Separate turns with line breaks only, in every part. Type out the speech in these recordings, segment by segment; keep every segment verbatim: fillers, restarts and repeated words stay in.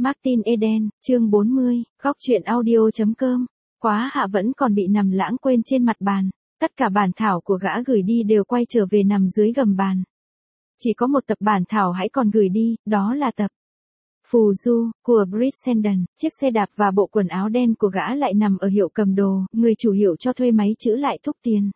Martin Eden, chương bốn mươi, góc truyện audio chấm com. Quá hạ vẫn còn bị nằm lãng quên trên mặt bàn. Tất cả bản thảo của gã gửi đi đều quay trở về nằm dưới gầm bàn. Chỉ có một tập bản thảo hãy còn gửi đi, đó là tập Phù Du, của Brissenden. Chiếc xe đạp và bộ quần áo đen của gã lại nằm ở hiệu cầm đồ, người chủ hiệu cho thuê máy chữ lại thúc tiền.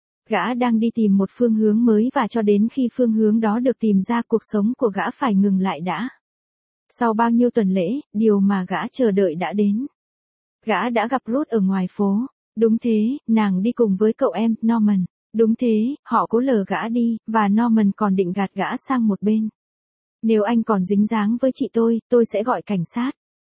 Gã đang đi tìm một phương hướng mới và cho đến khi phương hướng đó được tìm ra cuộc sống của gã phải ngừng lại đã. Sau bao nhiêu tuần lễ, điều mà gã chờ đợi đã đến. Gã đã gặp Ruth ở ngoài phố. Đúng thế, nàng đi cùng với cậu em, Norman. Đúng thế, họ cố lờ gã đi, và Norman còn định gạt gã sang một bên. Nếu anh còn dính dáng với chị tôi, tôi sẽ gọi cảnh sát.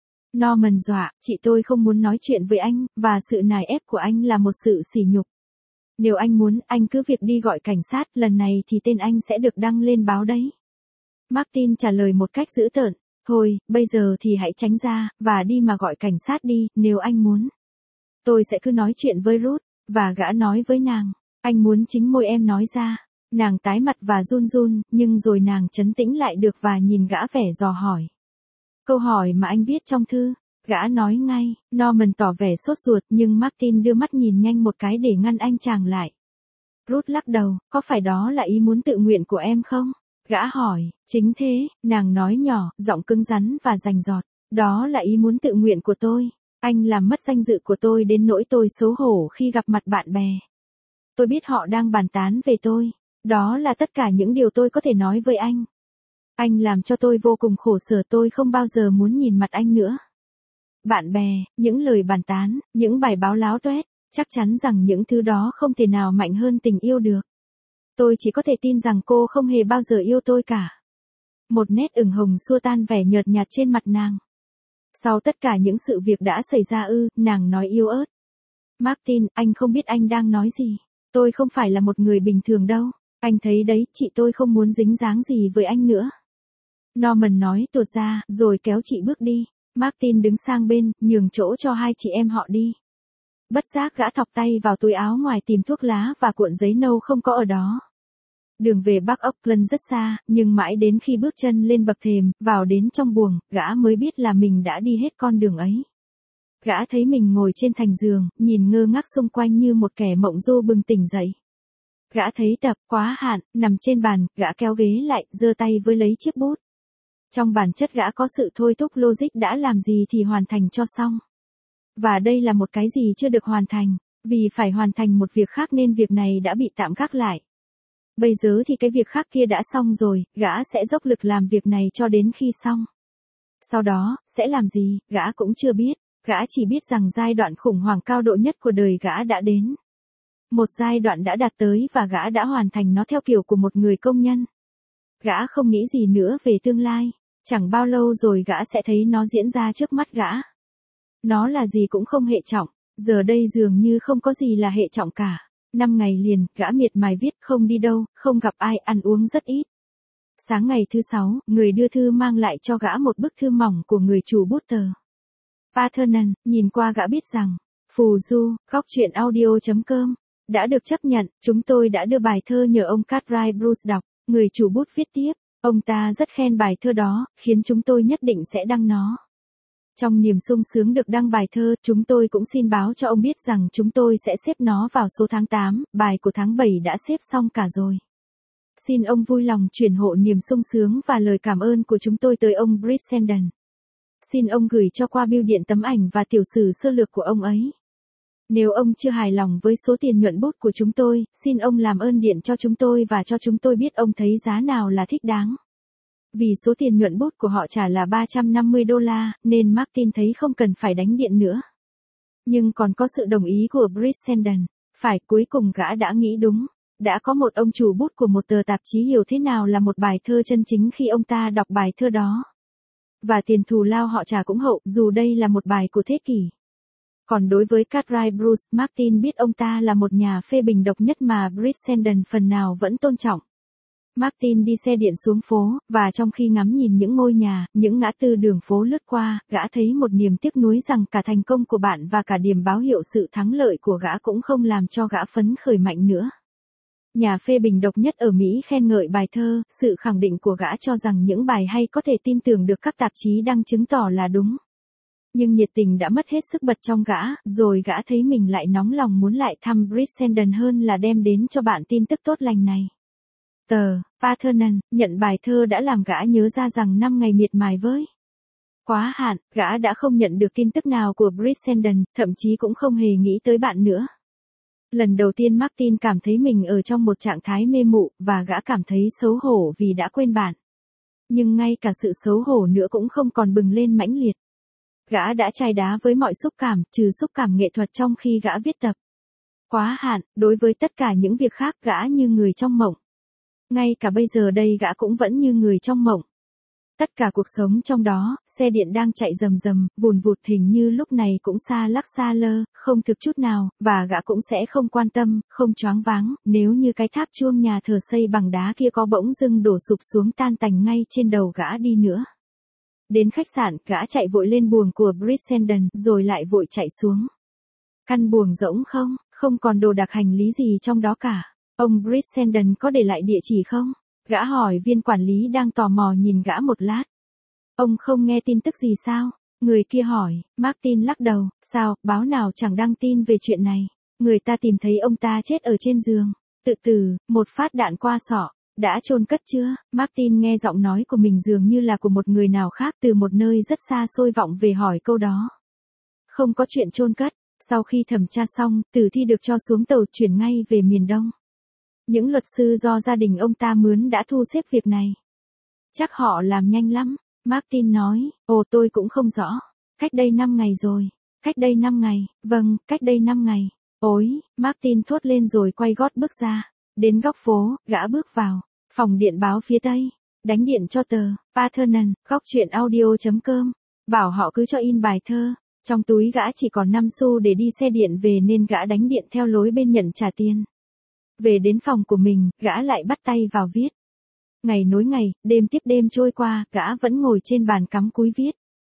Norman dọa, chị tôi không muốn nói chuyện với anh, và sự nài ép của anh là một sự sỉ nhục. Nếu anh muốn, anh cứ việc đi gọi cảnh sát, lần này thì tên anh sẽ được đăng lên báo đấy. Martin trả lời một cách dữ tợn. Thôi, bây giờ thì hãy tránh ra, và đi mà gọi cảnh sát đi, nếu anh muốn. Tôi sẽ cứ nói chuyện với Ruth, và gã nói với nàng. Anh muốn chính môi em nói ra. Nàng tái mặt và run run, nhưng rồi nàng trấn tĩnh lại được và nhìn gã vẻ dò hỏi. Câu hỏi mà anh viết trong thư. Gã nói ngay, Norman tỏ vẻ sốt ruột nhưng Martin đưa mắt nhìn nhanh một cái để ngăn anh chàng lại. Ruth lắc đầu, có phải đó là ý muốn tự nguyện của em không? Gã hỏi, chính thế, nàng nói nhỏ, giọng cứng rắn và rành rọt. Đó là ý muốn tự nguyện của tôi. Anh làm mất danh dự của tôi đến nỗi tôi xấu hổ khi gặp mặt bạn bè. Tôi biết họ đang bàn tán về tôi. Đó là tất cả những điều tôi có thể nói với anh. Anh làm cho tôi vô cùng khổ sở, tôi không bao giờ muốn nhìn mặt anh nữa. Bạn bè, những lời bàn tán, những bài báo láo tuét, chắc chắn rằng những thứ đó không thể nào mạnh hơn tình yêu được. Tôi chỉ có thể tin rằng cô không hề bao giờ yêu tôi cả. Một nét ửng hồng xua tan vẻ nhợt nhạt trên mặt nàng. Sau tất cả những sự việc đã xảy ra ư, nàng nói yếu ớt. Martin, anh không biết anh đang nói gì. Tôi không phải là một người bình thường đâu. Anh thấy đấy, chị tôi không muốn dính dáng gì với anh nữa. Norman nói tuột ra, rồi kéo chị bước đi. Martin đứng sang bên, nhường chỗ cho hai chị em họ đi. Bất giác gã thọc tay vào túi áo ngoài tìm thuốc lá và cuộn giấy nâu không có ở đó. Đường về Bắc Auckland rất xa, nhưng mãi đến khi bước chân lên bậc thềm, vào đến trong buồng, gã mới biết là mình đã đi hết con đường ấy. Gã thấy mình ngồi trên thành giường, nhìn ngơ ngác xung quanh như một kẻ mộng du bừng tỉnh dậy. Gã thấy tập quá hạn, nằm trên bàn, gã kéo ghế lại, giơ tay với lấy chiếc bút. Trong bản chất gã có sự thôi thúc logic đã làm gì thì hoàn thành cho xong. Và đây là một cái gì chưa được hoàn thành, vì phải hoàn thành một việc khác nên việc này đã bị tạm gác lại. Bây giờ thì cái việc khác kia đã xong rồi, gã sẽ dốc lực làm việc này cho đến khi xong. Sau đó, sẽ làm gì, gã cũng chưa biết, gã chỉ biết rằng giai đoạn khủng hoảng cao độ nhất của đời gã đã đến. Một giai đoạn đã đạt tới và gã đã hoàn thành nó theo kiểu của một người công nhân. Gã không nghĩ gì nữa về tương lai, chẳng bao lâu rồi gã sẽ thấy nó diễn ra trước mắt gã. Nó là gì cũng không hệ trọng, giờ đây dường như không có gì là hệ trọng cả. Năm ngày liền, gã miệt mài viết, không đi đâu, không gặp ai, ăn uống rất ít. Sáng ngày thứ sáu, người đưa thư mang lại cho gã một bức thư mỏng của người chủ bút tờ. Patterson, nhìn qua gã biết rằng, Phù Du, góc truyện audio chấm com, đã được chấp nhận, chúng tôi đã đưa bài thơ nhờ ông Cartwright Bruce đọc, người chủ bút viết tiếp, ông ta rất khen bài thơ đó, khiến chúng tôi nhất định sẽ đăng nó. Trong niềm sung sướng được đăng bài thơ, chúng tôi cũng xin báo cho ông biết rằng chúng tôi sẽ xếp nó vào số tháng tám, bài của tháng bảy đã xếp xong cả rồi. Xin ông vui lòng chuyển hộ niềm sung sướng và lời cảm ơn của chúng tôi tới ông Brissenden. Xin ông gửi cho qua bưu điện tấm ảnh và tiểu sử sơ lược của ông ấy. Nếu ông chưa hài lòng với số tiền nhuận bút của chúng tôi, xin ông làm ơn điện cho chúng tôi và cho chúng tôi biết ông thấy giá nào là thích đáng. Vì số tiền nhuận bút của họ trả là ba trăm năm mươi đô la, nên Martin thấy không cần phải đánh điện nữa. Nhưng còn có sự đồng ý của Brissenden. Phải, cuối cùng gã đã nghĩ đúng. Đã có một ông chủ bút của một tờ tạp chí hiểu thế nào là một bài thơ chân chính khi ông ta đọc bài thơ đó. Và tiền thù lao họ trả cũng hậu, dù đây là một bài của thế kỷ. Còn đối với Cartwright Bruce, Martin biết ông ta là một nhà phê bình độc nhất mà Brissenden phần nào vẫn tôn trọng. Martin đi xe điện xuống phố, và trong khi ngắm nhìn những ngôi nhà, những ngã tư đường phố lướt qua, gã thấy một niềm tiếc nuối rằng cả thành công của bạn và cả điểm báo hiệu sự thắng lợi của gã cũng không làm cho gã phấn khởi mạnh nữa. Nhà phê bình độc nhất ở Mỹ khen ngợi bài thơ, sự khẳng định của gã cho rằng những bài hay có thể tin tưởng được các tạp chí đăng chứng tỏ là đúng. Nhưng nhiệt tình đã mất hết sức bật trong gã, rồi gã thấy mình lại nóng lòng muốn lại thăm Brissenden hơn là đem đến cho bạn tin tức tốt lành này. Tờ Parthenon nhận bài thơ đã làm gã nhớ ra rằng năm ngày miệt mài với quá hạn, gã đã không nhận được tin tức nào của Brissenden, thậm chí cũng không hề nghĩ tới bạn nữa. Lần đầu tiên Martin cảm thấy mình ở trong một trạng thái mê mụ, và gã cảm thấy xấu hổ vì đã quên bạn. Nhưng ngay cả sự xấu hổ nữa cũng không còn bừng lên mãnh liệt. Gã đã chai đá với mọi xúc cảm, trừ xúc cảm nghệ thuật trong khi gã viết tập. Quá hạn, đối với tất cả những việc khác gã như người trong mộng. Ngay cả bây giờ đây gã cũng vẫn như người trong mộng. Tất cả cuộc sống trong đó, xe điện đang chạy rầm rầm, vùn vụt hình như lúc này cũng xa lắc xa lơ, không thực chút nào, và gã cũng sẽ không quan tâm, không choáng váng, nếu như cái tháp chuông nhà thờ xây bằng đá kia có bỗng dưng đổ sụp xuống tan tành ngay trên đầu gã đi nữa. Đến khách sạn, gã chạy vội lên buồng của Brissenden, rồi lại vội chạy xuống. Căn buồng rỗng không, không còn đồ đạc hành lý gì trong đó cả. Ông Brissenden có để lại địa chỉ không? Gã hỏi viên quản lý đang tò mò nhìn gã một lát. Ông không nghe tin tức gì sao? Người kia hỏi. Martin lắc đầu. Sao, báo nào chẳng đăng tin về chuyện này. Người ta tìm thấy ông ta chết ở trên giường. Tự tử, một phát đạn qua sọ. Đã chôn cất chưa? Martin nghe giọng nói của mình dường như là của một người nào khác từ một nơi rất xa xôi vọng về hỏi câu đó. Không có chuyện chôn cất. Sau khi thẩm tra xong, tử thi được cho xuống tàu chuyển ngay về miền Đông. Những luật sư do gia đình ông ta mướn đã thu xếp việc này. Chắc họ làm nhanh lắm. Martin nói, ồ tôi cũng không rõ. Cách đây năm ngày rồi. Cách đây năm ngày, vâng, cách đây năm ngày. Ôi, Martin thốt lên rồi quay gót bước ra. Đến góc phố, gã bước vào. Phòng điện báo phía tây. Đánh điện cho tờ Parthenon, góc chuyện audio chấm com. Bảo họ cứ cho in bài thơ. Trong túi gã chỉ còn năm xu để đi xe điện về nên gã đánh điện theo lối bên nhận trả tiền. Về đến phòng của mình, gã lại bắt tay vào viết. Ngày nối ngày, đêm tiếp đêm trôi qua, gã vẫn ngồi trên bàn cắm cúi viết.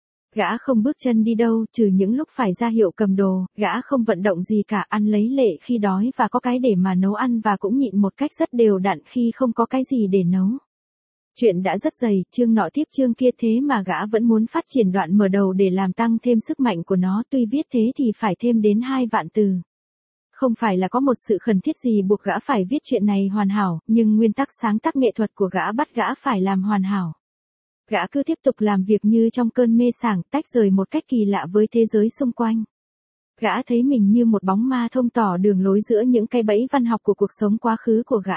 Gã không bước chân đi đâu, trừ những lúc phải ra hiệu cầm đồ, gã không vận động gì cả, ăn lấy lệ khi đói và có cái để mà nấu ăn và cũng nhịn một cách rất đều đặn khi không có cái gì để nấu. Chuyện đã rất dày, chương nọ tiếp chương kia thế mà gã vẫn muốn phát triển đoạn mở đầu để làm tăng thêm sức mạnh của nó, tuy viết thế thì phải thêm đến hai vạn từ. Không phải là có một sự khẩn thiết gì buộc gã phải viết chuyện này hoàn hảo, nhưng nguyên tắc sáng tác nghệ thuật của gã bắt gã phải làm hoàn hảo. Gã cứ tiếp tục làm việc như trong cơn mê sảng, tách rời một cách kỳ lạ với thế giới xung quanh. Gã thấy mình như một bóng ma thông tỏ đường lối giữa những cái bẫy văn học của cuộc sống quá khứ của gã.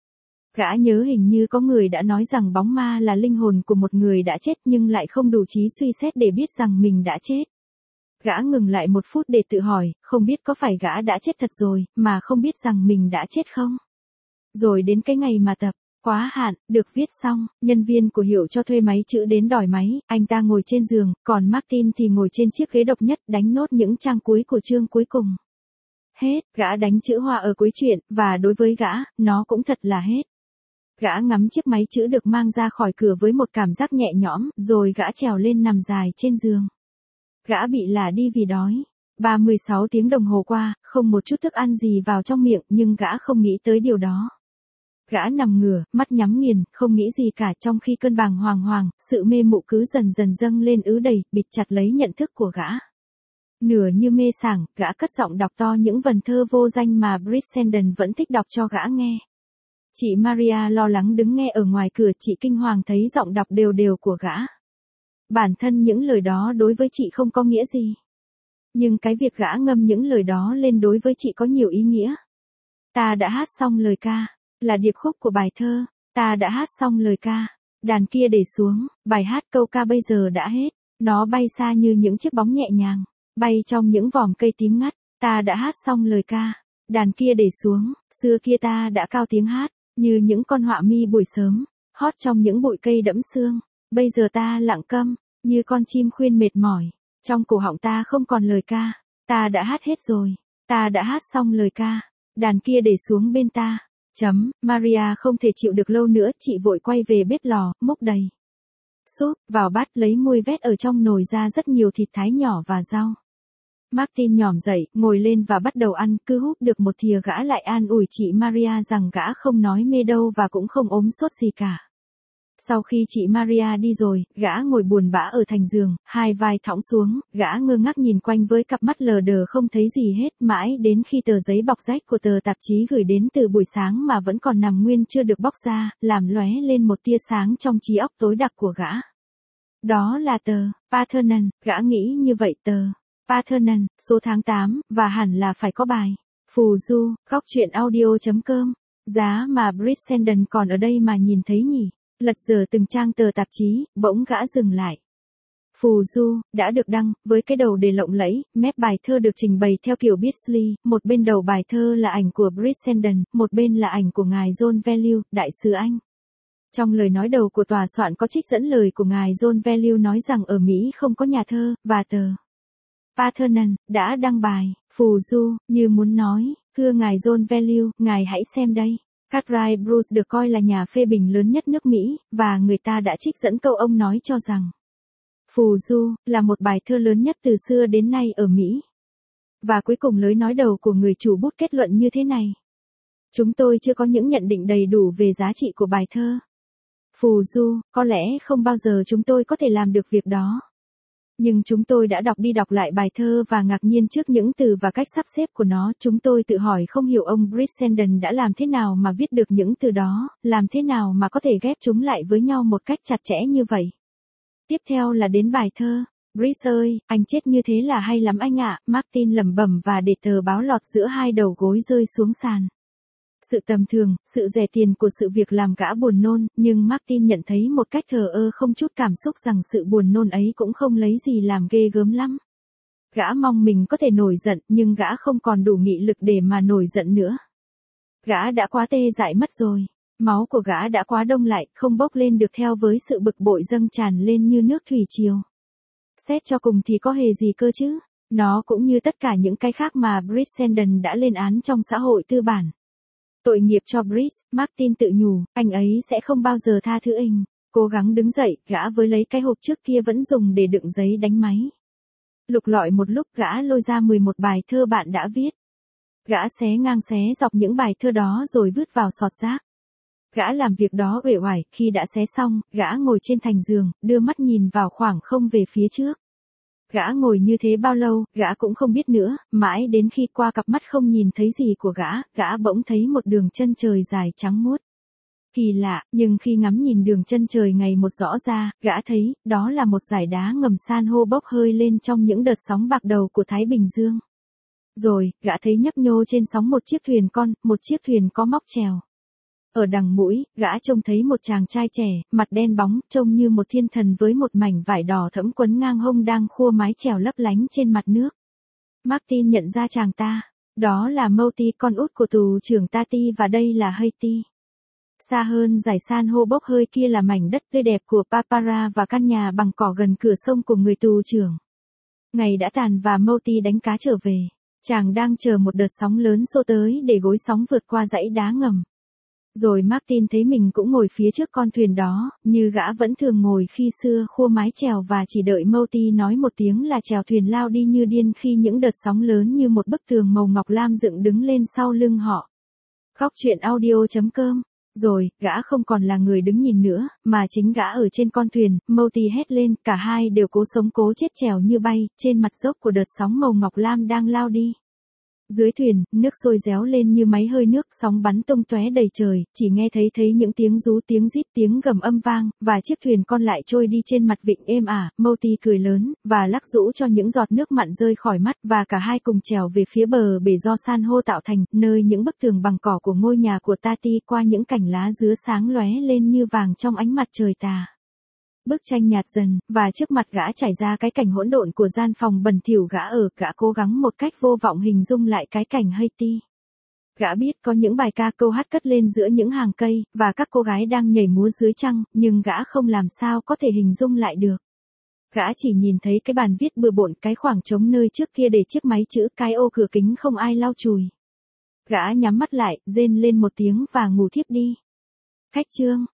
Gã nhớ hình như có người đã nói rằng bóng ma là linh hồn của một người đã chết nhưng lại không đủ trí suy xét để biết rằng mình đã chết. Gã ngừng lại một phút để tự hỏi, không biết có phải gã đã chết thật rồi, mà không biết rằng mình đã chết không? Rồi đến cái ngày mà tập quá hạn được viết xong, nhân viên của hiệu cho thuê máy chữ đến đòi máy, anh ta ngồi trên giường, còn Martin thì ngồi trên chiếc ghế độc nhất đánh nốt những trang cuối của chương cuối cùng. Hết, gã đánh chữ hoa ở cuối chuyện, và đối với gã, nó cũng thật là hết. Gã ngắm chiếc máy chữ được mang ra khỏi cửa với một cảm giác nhẹ nhõm, rồi gã trèo lên nằm dài trên giường. Gã bị lả đi vì đói. ba mươi sáu tiếng đồng hồ qua, không một chút thức ăn gì vào trong miệng, nhưng gã không nghĩ tới điều đó. Gã nằm ngửa, mắt nhắm nghiền, không nghĩ gì cả, trong khi cơn bàng hoàng hoàng, sự mê mụ cứ dần dần dâng lên ứ đầy, bịt chặt lấy nhận thức của gã. Nửa như mê sảng, gã cất giọng đọc to những vần thơ vô danh mà Brissenden vẫn thích đọc cho gã nghe. Chị Maria lo lắng đứng nghe ở ngoài cửa, chị kinh hoàng thấy giọng đọc đều đều của gã. Bản thân những lời đó đối với chị không có nghĩa gì. Nhưng cái việc gã ngâm những lời đó lên đối với chị có nhiều ý nghĩa. Ta đã hát xong lời ca, là điệp khúc của bài thơ. Ta đã hát xong lời ca, đàn kia để xuống, bài hát câu ca bây giờ đã hết. Nó bay xa như những chiếc bóng nhẹ nhàng, bay trong những vòm cây tím ngắt. Ta đã hát xong lời ca, đàn kia để xuống, xưa kia ta đã cao tiếng hát, như những con họa mi buổi sớm, hót trong những bụi cây đẫm sương. Bây giờ ta lặng câm, như con chim khuyên mệt mỏi, trong cổ họng ta không còn lời ca. Ta đã hát hết rồi, ta đã hát xong lời ca, đàn kia để xuống bên ta. Chấm, Maria không thể chịu được lâu nữa, chị vội quay về bếp lò, múc đầy súp vào bát, lấy muôi vét ở trong nồi ra rất nhiều thịt thái nhỏ và rau. Martin nhỏm dậy, ngồi lên và bắt đầu ăn, cứ húp được một thìa gã lại an ủi chị Maria rằng gã không nói mê đâu và cũng không ốm sốt gì cả. Sau khi chị Maria đi rồi, gã ngồi buồn bã ở thành giường, hai vai thõng xuống, gã ngơ ngác nhìn quanh với cặp mắt lờ đờ không thấy gì hết, mãi đến khi tờ giấy bọc rách của tờ tạp chí gửi đến từ buổi sáng mà vẫn còn nằm nguyên chưa được bóc ra, làm lóe lên một tia sáng trong trí óc tối đặc của gã. Đó là tờ Parthenon, gã nghĩ như vậy, tờ Parthenon, số tháng tám, và hẳn là phải có bài phù du, góc truyện audio chấm com. Giá mà Brissenden còn ở đây mà nhìn thấy nhỉ? Lật dở từng trang tờ tạp chí, bỗng gã dừng lại. Phù du, đã được đăng, với cái đầu đề lộng lẫy, mép bài thơ được trình bày theo kiểu Beasley, một bên đầu bài thơ là ảnh của Brissenden, một bên là ảnh của ngài John Value, đại sứ Anh. Trong lời nói đầu của tòa soạn có trích dẫn lời của ngài John Value nói rằng ở Mỹ không có nhà thơ, và tờ Parthenon đã đăng bài phù du, như muốn nói, thưa ngài John Value, ngài hãy xem đây. Cartwright Bruce được coi là nhà phê bình lớn nhất nước Mỹ, và người ta đã trích dẫn câu ông nói cho rằng phù du là một bài thơ lớn nhất từ xưa đến nay ở Mỹ. Và cuối cùng lời nói đầu của người chủ bút kết luận như thế này. Chúng tôi chưa có những nhận định đầy đủ về giá trị của bài thơ phù du, có lẽ không bao giờ chúng tôi có thể làm được việc đó. Nhưng chúng tôi đã đọc đi đọc lại bài thơ và ngạc nhiên trước những từ và cách sắp xếp của nó. Chúng tôi tự hỏi không hiểu ông Brissenden đã làm thế nào mà viết được những từ đó, làm thế nào mà có thể ghép chúng lại với nhau một cách chặt chẽ như vậy. Tiếp theo là đến bài thơ. Briss ơi, anh chết như thế là hay lắm anh ạ, Martin lẩm bẩm và để tờ báo lọt giữa hai đầu gối rơi xuống sàn. Sự tầm thường, sự rẻ tiền của sự việc làm gã buồn nôn, nhưng Martin nhận thấy một cách thờ ơ không chút cảm xúc rằng sự buồn nôn ấy cũng không lấy gì làm ghê gớm lắm. Gã mong mình có thể nổi giận, nhưng gã không còn đủ nghị lực để mà nổi giận nữa. Gã đã quá tê dại mất rồi. Máu của gã đã quá đông lại, không bốc lên được theo với sự bực bội dâng tràn lên như nước thủy triều. Xét cho cùng thì có hề gì cơ chứ? Nó cũng như tất cả những cái khác mà Brissenden đã lên án trong xã hội tư bản. Tội nghiệp cho Briss, Martin tự nhủ, anh ấy sẽ không bao giờ tha thứ anh. Cố gắng đứng dậy, gã với lấy cái hộp trước kia vẫn dùng để đựng giấy đánh máy. Lục lọi một lúc gã lôi ra mười một bài thơ bạn đã viết. Gã xé ngang xé dọc những bài thơ đó rồi vứt vào sọt rác. Gã làm việc đó uể oải, khi đã xé xong, gã ngồi trên thành giường, đưa mắt nhìn vào khoảng không về phía trước. Gã ngồi như thế bao lâu, gã cũng không biết nữa, mãi đến khi qua cặp mắt không nhìn thấy gì của gã, gã bỗng thấy một đường chân trời dài trắng muốt. Kỳ lạ, nhưng khi ngắm nhìn đường chân trời ngày một rõ ra, gã thấy, đó là một dải đá ngầm san hô bốc hơi lên trong những đợt sóng bạc đầu của Thái Bình Dương. Rồi, gã thấy nhấp nhô trên sóng một chiếc thuyền con, một chiếc thuyền có móc chèo. Ở đằng mũi, gã trông thấy một chàng trai trẻ, mặt đen bóng, trông như một thiên thần với một mảnh vải đỏ thẫm quấn ngang hông đang khua mái chèo lấp lánh trên mặt nước. Martin nhận ra chàng ta. Đó là Moti, con út của tù trưởng Tati, và đây là Haiti. Xa hơn dải san hô bốc hơi kia là mảnh đất tươi đẹp của Papara và căn nhà bằng cỏ gần cửa sông của người tù trưởng. Ngày đã tàn và Moti đánh cá trở về. Chàng đang chờ một đợt sóng lớn xô tới để gối sóng vượt qua dãy đá ngầm. Rồi Martin thấy mình cũng ngồi phía trước con thuyền đó, như gã vẫn thường ngồi khi xưa, khua mái chèo và chỉ đợi Moti nói một tiếng là chèo thuyền lao đi như điên khi những đợt sóng lớn như một bức tường màu ngọc lam dựng đứng lên sau lưng họ. Góc truyện audio chấm com. Rồi, gã không còn là người đứng nhìn nữa, mà chính gã ở trên con thuyền. Moti hét lên, cả hai đều cố sống cố chết trèo như bay, trên mặt dốc của đợt sóng màu ngọc lam đang lao đi. Dưới thuyền, nước sôi réo lên như máy hơi nước, sóng bắn tung tóe đầy trời, chỉ nghe thấy thấy những tiếng rú, tiếng rít, tiếng gầm âm vang, và chiếc thuyền con lại trôi đi trên mặt vịnh êm ả. Moti cười lớn, và lắc rũ cho những giọt nước mặn rơi khỏi mắt, và cả hai cùng trèo về phía bờ bể do san hô tạo thành, nơi những bức tường bằng cỏ của ngôi nhà của Tati qua những cành lá dứa sáng lóe lên như vàng trong ánh mặt trời tà. Bức tranh nhạt dần, và trước mặt gã trải ra cái cảnh hỗn độn của gian phòng bẩn thỉu gã ở, gã cố gắng một cách vô vọng hình dung lại cái cảnh Haiti. Gã biết có những bài ca câu hát cất lên giữa những hàng cây, và các cô gái đang nhảy múa dưới trăng, nhưng gã không làm sao có thể hình dung lại được. Gã chỉ nhìn thấy cái bàn viết bừa bộn, cái khoảng trống nơi trước kia để chiếc máy chữ, cái ô cửa kính không ai lau chùi. Gã nhắm mắt lại, rên lên một tiếng và ngủ thiếp đi. Khách chương.